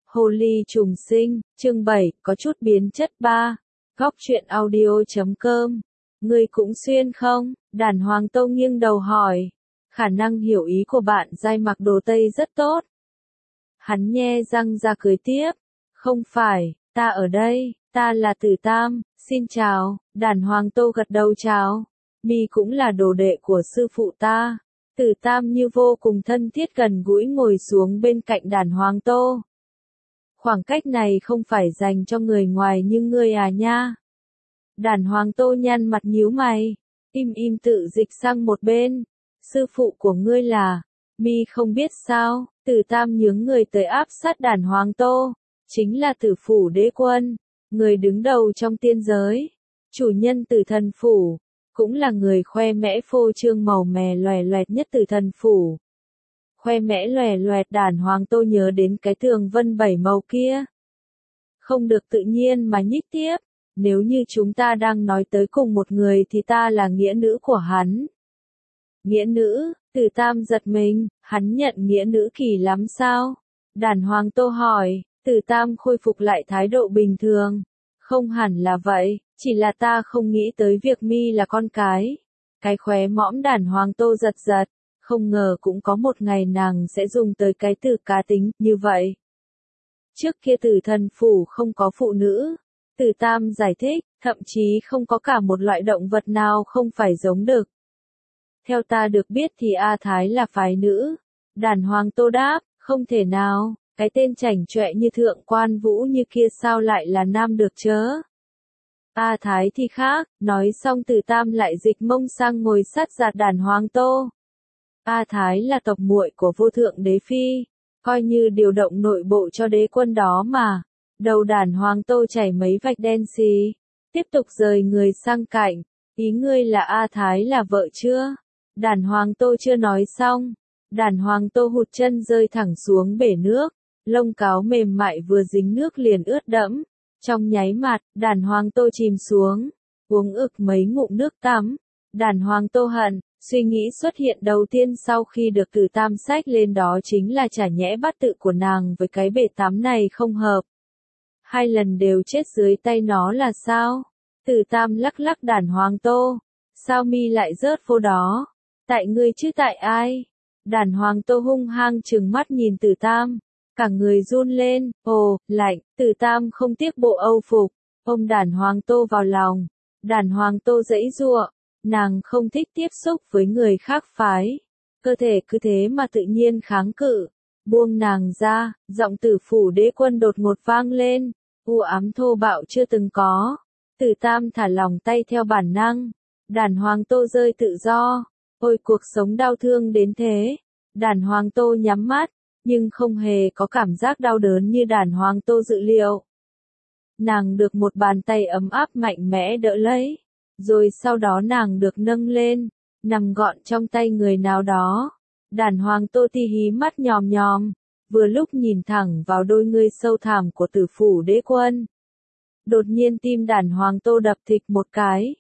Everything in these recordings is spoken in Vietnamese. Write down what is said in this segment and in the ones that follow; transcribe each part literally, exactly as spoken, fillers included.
Hồ ly trùng sinh, chương bảy, có chút biến chất ba. Góc truyện audio chấm com. Ngươi cũng xuyên không? Đàn Hoàng Tâu nghiêng đầu hỏi. Khả năng hiểu ý của bạn giai mặc đồ Tây rất tốt. Hắn nhe răng ra cười tiếp. Không phải, ta ở đây, ta là Tử Tam, xin chào. Đàn Hoàng Tâu gật đầu chào. Mi cũng là đồ đệ của sư phụ ta. Tử Tam như vô cùng thân thiết gần gũi ngồi xuống bên cạnh Đàn Hoàng Tâu. Khoảng cách này không phải dành cho người ngoài như ngươi à nha. Đàn Hoàng Tâu nhăn mặt nhíu mày, im im tự dịch sang một bên. Sư phụ của ngươi là, Mi không biết sao? Tử Tam nhướng người tới áp sát Đàn Hoàng Tâu, chính là Tử Phủ Đế Quân, người đứng đầu trong tiên giới, chủ nhân Tử Thần Phủ, cũng là người khoe mẽ phô trương màu mè loè loẹt nhất Tử Thần Phủ. Khoe mẽ loè loẹt. Đàn Hoàng Tâu nhớ đến cái tường vân bảy màu kia. Không được tự nhiên mà nhích tiếp, nếu như chúng ta đang nói tới cùng một người thì ta là nghĩa nữ của hắn. Nghĩa nữ? Tử Tam giật mình, hắn nhận nghĩa nữ kỳ lắm sao? Đàn Hoàng Tâu hỏi. Tử Tam khôi phục lại thái độ bình thường. Không hẳn là vậy, chỉ là ta không nghĩ tới việc Mi là con cái. Cái khóe mõm Đàn Hoàng Tâu giật giật. Không ngờ cũng có một ngày nàng sẽ dùng tới cái từ cá tính như vậy. Trước kia Tử Thần Phủ không có phụ nữ. Tử Tam giải thích, thậm chí không có cả một loại động vật nào không phải giống đực. Theo ta được biết thì A Thái là phái nữ. Đàn Hoàng Tâu đáp, không thể nào, cái tên chảnh chọe như Thượng Quan Vũ như kia sao lại là nam được chớ. A Thái thì khác, nói xong Tử Tam lại dịch mông sang ngồi sát giạt Đàn Hoàng Tâu. A Thái là tộc muội của vô thượng đế phi, coi như điều động nội bộ cho đế quân đó mà. Đầu Đàn Hoàng Tâu chảy mấy vạch đen xì, tiếp tục rời người sang cạnh, ý ngươi là A Thái là vợ chưa? Đàn Hoàng Tâu chưa nói xong, Đàn Hoàng Tâu hụt chân rơi thẳng xuống bể nước, lông cáo mềm mại vừa dính nước liền ướt đẫm, trong nháy mắt, Đàn Hoàng Tâu chìm xuống, uống ực mấy ngụm nước tắm. Đàn Hoàng Tâu hận. Suy nghĩ xuất hiện đầu tiên sau khi được Tử Tam xách lên đó chính là chả nhẽ bát tự của nàng với cái bể tắm này không hợp. Hai lần đều chết dưới tay nó là sao? Tử Tam lắc lắc Đàn Hoàng Tâu. Sao Mi lại rớt vô đó? Tại ngươi chứ tại ai? Đàn Hoàng Tâu hung hăng trừng mắt nhìn Tử Tam. Cả người run lên, ồ, lạnh. Tử Tam không tiếc bộ âu phục, ôm Đàn Hoàng Tâu vào lòng. Đàn Hoàng Tâu giãy giụa. Nàng không thích tiếp xúc với người khác phái. Cơ thể cứ thế mà tự nhiên kháng cự. Buông nàng ra, giọng Tử Phủ Đế Quân đột ngột vang lên. U ám thô bạo chưa từng có. Tử Tam thả lòng tay theo bản năng. Đàn Hoàng Tâu rơi tự do. Ôi cuộc sống đau thương đến thế. Đàn Hoàng Tâu nhắm mắt, nhưng không hề có cảm giác đau đớn như Đàn Hoàng Tâu dự liệu. Nàng được một bàn tay ấm áp mạnh mẽ đỡ lấy. Rồi sau đó nàng được nâng lên, nằm gọn trong tay người nào đó. Đàn Hoàng Tâu ti hí mắt nhòm nhòm, vừa lúc nhìn thẳng vào đôi ngươi sâu thẳm của Tử Phủ Đế Quân. Đột nhiên tim Đàn Hoàng Tâu đập thịch một cái.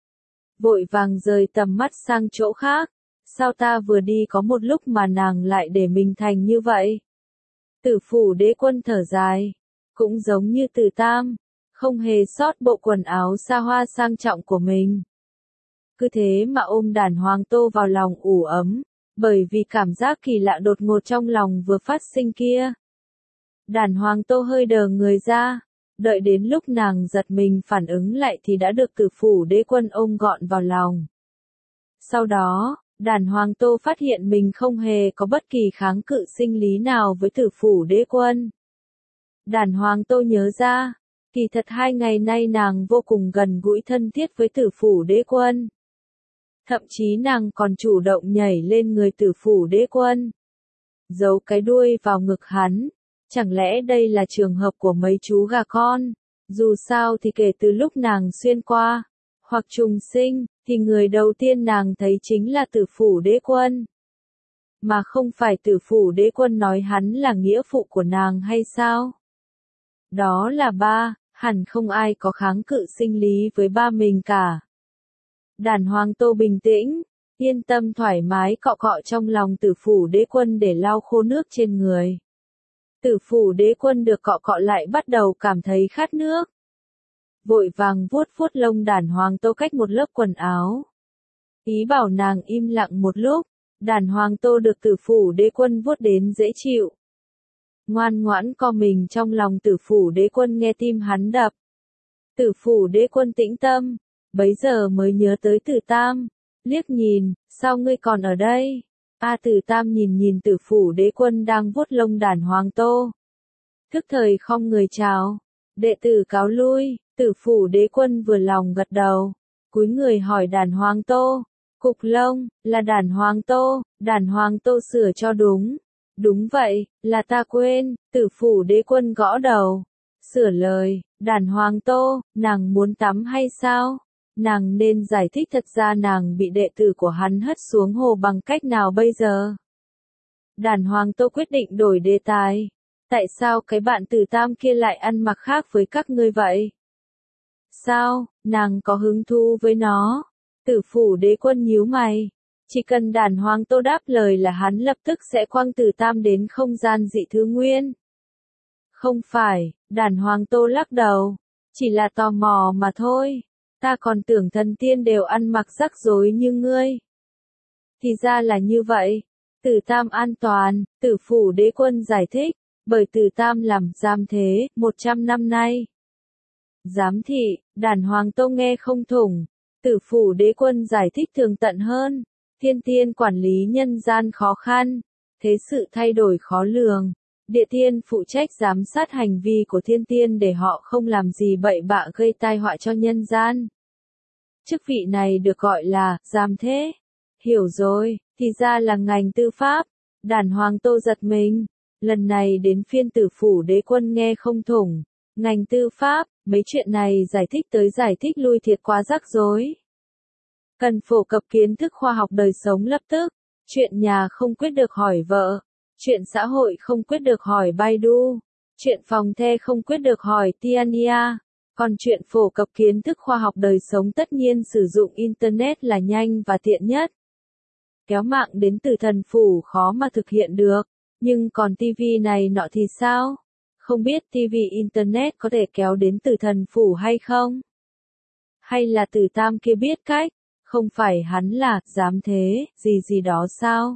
Vội vàng rời tầm mắt sang chỗ khác. Sao ta vừa đi có một lúc mà nàng lại để mình thành như vậy? Tử Phủ Đế Quân thở dài, cũng giống như Tử Tam. Không hề sót bộ quần áo xa hoa sang trọng của mình. Cứ thế mà ôm Đàn Hoàng Tâu vào lòng ủ ấm, bởi vì cảm giác kỳ lạ đột ngột trong lòng vừa phát sinh kia. Đàn Hoàng Tâu hơi đờ người ra, đợi đến lúc nàng giật mình phản ứng lại thì đã được Tử Phủ Đế Quân ôm gọn vào lòng. Sau đó, Đàn Hoàng Tâu phát hiện mình không hề có bất kỳ kháng cự sinh lý nào với Tử Phủ Đế Quân. Đàn Hoàng Tâu nhớ ra, kỳ thật hai ngày nay nàng vô cùng gần gũi thân thiết với Tử Phủ Đế Quân. Thậm chí nàng còn chủ động nhảy lên người Tử Phủ Đế Quân, giấu cái đuôi vào ngực hắn. Chẳng lẽ đây là trường hợp của mấy chú gà con? Dù sao thì kể từ lúc nàng xuyên qua, hoặc trùng sinh, thì người đầu tiên nàng thấy chính là Tử Phủ Đế Quân. Mà không phải Tử Phủ Đế Quân nói hắn là nghĩa phụ của nàng hay sao? Đó là ba, hẳn không ai có kháng cự sinh lý với ba mình cả. Đàn Hoàng Tâu bình tĩnh, yên tâm thoải mái cọ cọ trong lòng Tử Phủ Đế Quân để lau khô nước trên người. Tử phủ đế quân được cọ cọ lại bắt đầu cảm thấy khát nước. Vội vàng vuốt vuốt lông Đàn Hoàng Tô cách một lớp quần áo. Ý bảo nàng im lặng một lúc, Đàn Hoàng Tô được tử phủ đế quân vuốt đến dễ chịu. Ngoan ngoãn co mình trong lòng tử phủ đế quân nghe tim hắn đập. Tử phủ đế quân tĩnh tâm, bấy giờ mới nhớ tới Tử Tam, liếc nhìn, sao ngươi còn ở đây? A Tử Tam nhìn nhìn tử phủ đế quân đang vuốt lông Đàn Hoàng Tô. Thức thời không người chào, đệ tử cáo lui, tử phủ đế quân vừa lòng gật đầu, cúi người hỏi Đàn Hoàng Tô, cục lông, là Đàn Hoàng Tô, Đàn Hoàng Tô sửa cho đúng. Đúng vậy, là ta quên, tử phủ đế quân gõ đầu. Sửa lời, Đàn Hoàng Tô, nàng muốn tắm hay sao? Nàng nên giải thích thật ra nàng bị đệ tử của hắn hất xuống hồ bằng cách nào bây giờ? Đàn Hoàng Tô quyết định đổi đề tài. Tại sao cái bạn Tử Tam kia lại ăn mặc khác với các ngươi vậy? Sao, nàng có hứng thú với nó? Tử phủ đế quân nhíu mày. Chỉ cần Đàn Hoàng Tô đáp lời là hắn lập tức sẽ quăng Tử Tam đến không gian dị thứ nguyên. Không phải, Đàn Hoàng Tô lắc đầu. Chỉ là tò mò mà thôi. Ta còn tưởng thần tiên đều ăn mặc rắc rối như ngươi. Thì ra là như vậy. Tử Tam an toàn, tử phủ đế quân giải thích. Bởi Tử Tam làm giám thế, một trăm năm nay. Giám thị, Đàn Hoàng Tô nghe không thủng. Tử phủ đế quân giải thích tường tận hơn. Thiên tiên quản lý nhân gian khó khăn. Thế sự thay đổi khó lường. Địa tiên phụ trách giám sát hành vi của thiên tiên để họ không làm gì bậy bạ gây tai họa cho nhân gian. Chức vị này được gọi là giám thế. Hiểu rồi, thì ra là ngành tư pháp. Đàn Hoàng Tô giật mình. Lần này đến phiên tử phủ đế quân nghe không thủng. Ngành tư pháp, mấy chuyện này giải thích tới giải thích lui thiệt quá rắc rối. Cần phổ cập kiến thức khoa học đời sống lập tức. Chuyện nhà không quyết được hỏi vợ. Chuyện xã hội không quyết được hỏi Baidu. Chuyện phòng the không quyết được hỏi Tiania. Còn chuyện phổ cập kiến thức khoa học đời sống tất nhiên sử dụng Internet là nhanh và tiện nhất. Kéo mạng đến từ thần phủ khó mà thực hiện được. Nhưng còn tivi này nọ thì sao? Không biết tivi Internet có thể kéo đến từ thần phủ hay không? Hay là Tử Tam kia biết cách? Không phải hắn là giám thế, gì gì đó sao?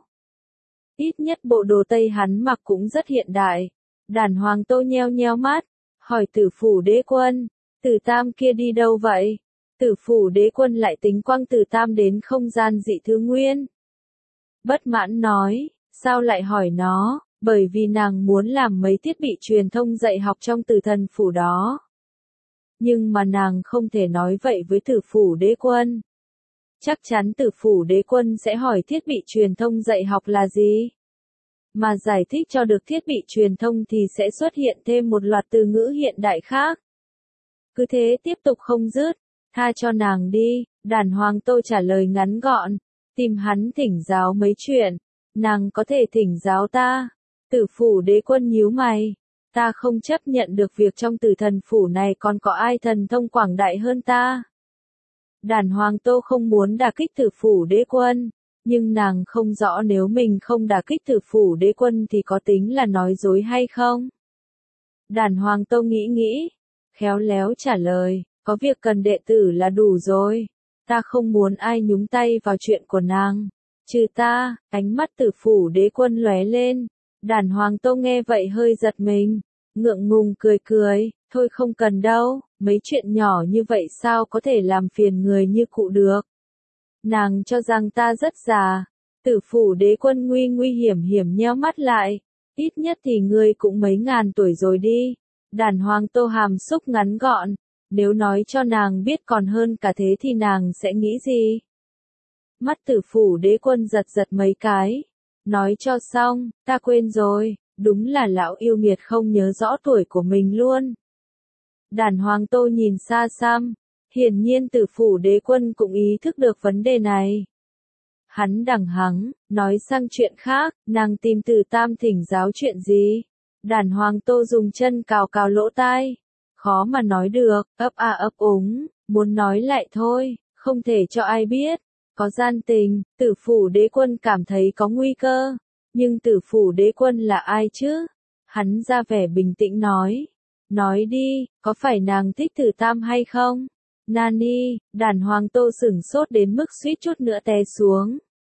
Ít nhất bộ đồ Tây hắn mặc cũng rất hiện đại. Đàn Hoàng Tô nheo nheo mắt, hỏi tử phủ đế quân, Tử Tam kia đi đâu vậy? Tử phủ đế quân lại tính quăng Tử Tam đến không gian dị thứ nguyên. Bất mãn nói, sao lại hỏi nó, bởi vì nàng muốn làm mấy thiết bị truyền thông dạy học trong tử thần phủ đó. Nhưng mà nàng không thể nói vậy với tử phủ đế quân. Chắc chắn tử phủ đế quân sẽ hỏi thiết bị truyền thông dạy học là gì? Mà giải thích cho được thiết bị truyền thông thì sẽ xuất hiện thêm một loạt từ ngữ hiện đại khác. Cứ thế tiếp tục không dứt, tha cho nàng đi, Đàn Hoàng Tô trả lời ngắn gọn, tìm hắn thỉnh giáo mấy chuyện, nàng có thể thỉnh giáo ta. Tử phủ đế quân nhíu mày, ta không chấp nhận được việc trong tử thần phủ này còn có ai thần thông quảng đại hơn ta. Đàn Hoàng Tô không muốn đả kích tử phủ đế quân, nhưng nàng không rõ nếu mình không đả kích tử phủ đế quân thì có tính là nói dối hay không. Đàn Hoàng Tô nghĩ nghĩ, khéo léo trả lời, có việc cần đệ tử là đủ rồi, ta không muốn ai nhúng tay vào chuyện của nàng, trừ ta. Ánh mắt tử phủ đế quân lóe lên, Đàn Hoàng Tô nghe vậy hơi giật mình, ngượng ngùng cười cười, thôi không cần đâu, mấy chuyện nhỏ như vậy sao có thể làm phiền người như cụ được. Nàng cho rằng ta rất già. Tử phủ đế quân nguy nguy hiểm hiểm nheo mắt lại, ít nhất thì ngươi cũng mấy ngàn tuổi rồi đi. Đàn Hoàng Tô hàm xúc ngắn gọn, nếu nói cho nàng biết còn hơn cả thế thì nàng sẽ nghĩ gì? Mắt tử phủ đế quân giật giật mấy cái, nói cho xong, ta quên rồi, đúng là lão yêu nghiệt không nhớ rõ tuổi của mình luôn. Đàn Hoàng Tô nhìn xa xăm, hiển nhiên tử phủ đế quân cũng ý thức được vấn đề này. Hắn đằng hắng, nói sang chuyện khác, nàng tìm Tử Tam thỉnh giáo chuyện gì? Đàn Hoàng Tô dùng chân cào cào lỗ tai, khó mà nói được, ấp a ấp úng, muốn nói lại thôi, không thể cho ai biết. Có gian tình, tử phủ đế quân cảm thấy có nguy cơ, nhưng tử phủ đế quân là ai chứ? Hắn ra vẻ bình tĩnh nói. Nói đi, có phải nàng thích Tử Tam hay không? Nani, Đàn Hoàng Tô sửng sốt đến mức suýt chút nữa té xuống.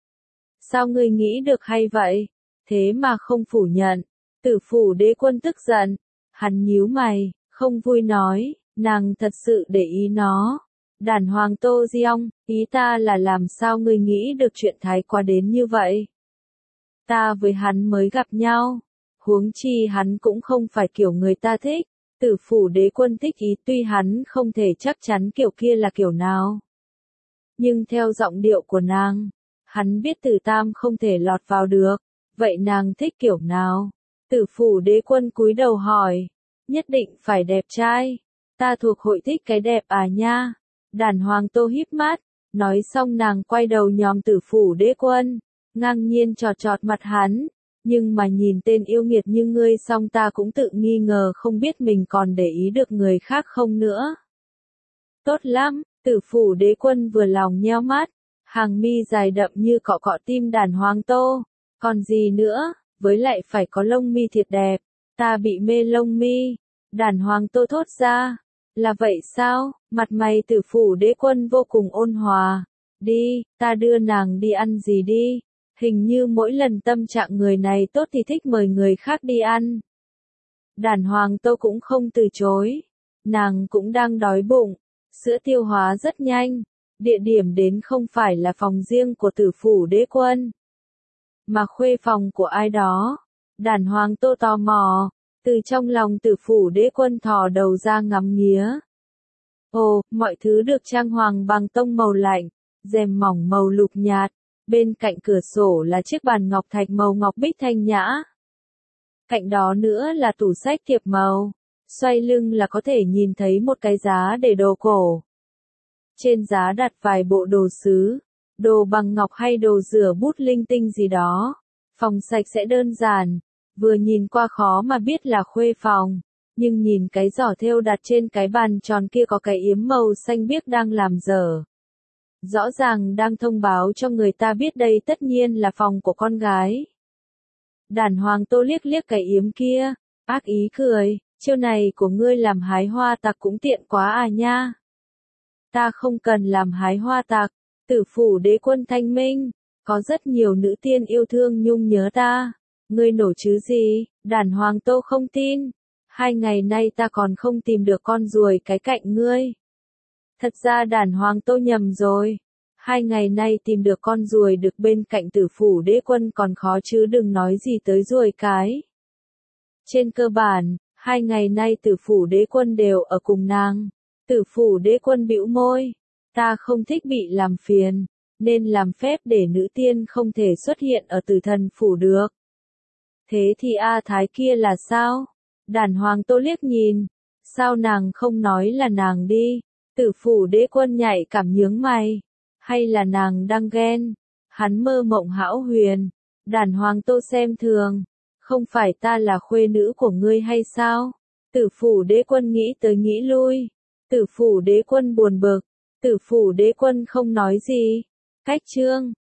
Sao ngươi nghĩ được hay vậy? Thế mà không phủ nhận. Tử Phủ Đế Quân tức giận. Hắn nhíu mày, không vui nói, nàng thật sự để ý nó. Đàn Hoàng Tô Diong, ý ta là làm sao ngươi nghĩ được chuyện thái quá đến như vậy? Ta với hắn mới gặp nhau. Huống chi hắn cũng không phải kiểu người ta thích. Tử Phủ Đế Quân thích ý tuy hắn không thể chắc chắn kiểu kia là kiểu nào. Nhưng theo giọng điệu của nàng, hắn biết Tử Tam không thể lọt vào được. Vậy nàng thích kiểu nào? Tử Phủ Đế Quân cúi đầu hỏi. Nhất định phải đẹp trai. Ta thuộc hội thích cái đẹp à nha. Đàn Hoàng Tô híp mắt. Nói xong nàng quay đầu nhòm Tử Phủ Đế Quân. Ngang nhiên trọt trọt mặt hắn. Nhưng mà nhìn tên yêu nghiệt như ngươi xong ta cũng tự nghi ngờ không biết mình còn để ý được người khác không nữa. Tốt lắm, Tử Phủ Đế Quân vừa lòng nheo mắt. Hàng mi dài đậm như cọ cọ tim Đàn Hoàng Tô. Còn gì nữa, với lại phải có lông mi thiệt đẹp. Ta bị mê lông mi. Đàn Hoàng Tô thốt ra. Là vậy sao? Mặt mày Tử Phủ Đế Quân vô cùng ôn hòa. Đi, ta đưa nàng đi ăn gì đi. Hình như mỗi lần tâm trạng người này tốt thì thích mời người khác đi ăn. Đàn Hoàng Tô cũng không từ chối. Nàng cũng đang đói bụng. Sữa tiêu hóa rất nhanh. Địa điểm đến không phải là phòng riêng của Tử Phủ Đế Quân, mà khuê phòng của ai đó. Đàn Hoàng Tô tò mò. Từ trong lòng Tử Phủ Đế Quân thò đầu ra ngắm nghía. Ồ, mọi thứ được trang hoàng bằng tông màu lạnh. Rèm mỏng màu lục nhạt. Bên cạnh cửa sổ là chiếc bàn ngọc thạch màu ngọc bích thanh nhã. Cạnh đó nữa là tủ sách thiệp màu. Xoay lưng là có thể nhìn thấy một cái giá để đồ cổ. Trên giá đặt vài bộ đồ sứ, đồ bằng ngọc hay đồ rửa bút linh tinh gì đó. Phòng sạch sẽ đơn giản, vừa nhìn qua khó mà biết là khuê phòng. Nhưng nhìn cái giỏ thêu đặt trên cái bàn tròn kia có cái yếm màu xanh biếc đang làm dở. Rõ ràng đang thông báo cho người ta biết đây tất nhiên là phòng của con gái. Đàn Hoàng Tô liếc liếc cái yếm kia, ác ý cười, chiêu này của ngươi làm hái hoa tặc cũng tiện quá à nha. Ta không cần làm hái hoa tặc. Tử Phủ Đế Quân thanh minh, có rất nhiều nữ tiên yêu thương nhung nhớ ta. Ngươi nổ chứ gì? Đàn Hoàng Tô không tin. Hai ngày nay ta còn không tìm được con ruồi cái cạnh ngươi. Thật ra Đàn Hoàng Tô nhầm rồi. Hai ngày nay tìm được con ruồi được bên cạnh Tử Phủ Đế Quân còn khó chứ đừng nói gì tới ruồi cái. Trên cơ bản, hai ngày nay Tử Phủ Đế Quân đều ở cùng nàng. Tử Phủ Đế Quân bĩu môi. Ta không thích bị làm phiền, nên làm phép để nữ tiên không thể xuất hiện ở Tử Thần Phủ được. Thế thì A Thái kia là sao? Đàn Hoàng Tô liếc nhìn. Sao nàng không nói là nàng đi? Tử Phủ Đế Quân nhạy cảm nhướng mày. Hay là nàng đang ghen? Hắn mơ mộng hão huyền. Đàn Hoàng Tô xem thường. Không phải ta là khuê nữ của ngươi hay sao? Tử Phủ Đế Quân nghĩ tới nghĩ lui. Tử Phủ Đế Quân buồn bực. Tử Phủ Đế Quân không nói gì. Cách chương.